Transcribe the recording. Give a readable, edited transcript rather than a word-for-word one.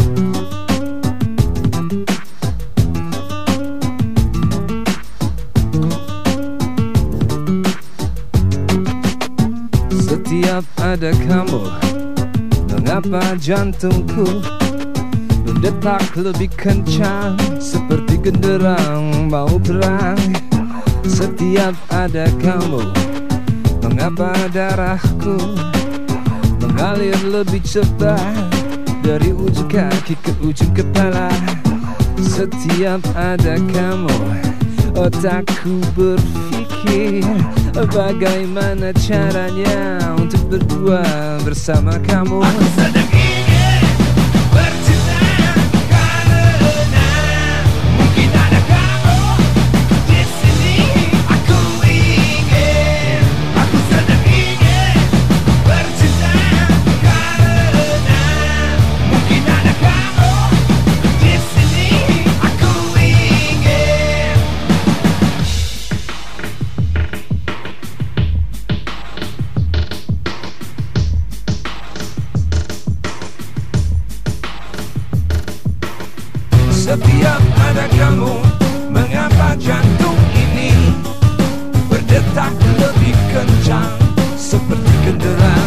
Setiap ada kamu, mengapa jantungku berdetak lebih kencang, seperti genderang mau perang. Setiap ada kamu, mengapa darahku mengalir lebih cepat, dari ujung kaki ke ujung kepala. Setiap ada kamu, otakku berpikir bagaimana caranya untuk berdua bersama kamu. Aku sedang ingin bercinta karena mungkin ada kamu di sini. Aku ingin, aku sedang ingin bercinta karena mungkin ada kamu di sini. Aku ingin. Setiap ada kamu, mengapa jantung ini berdetak lebih kencang, seperti genderang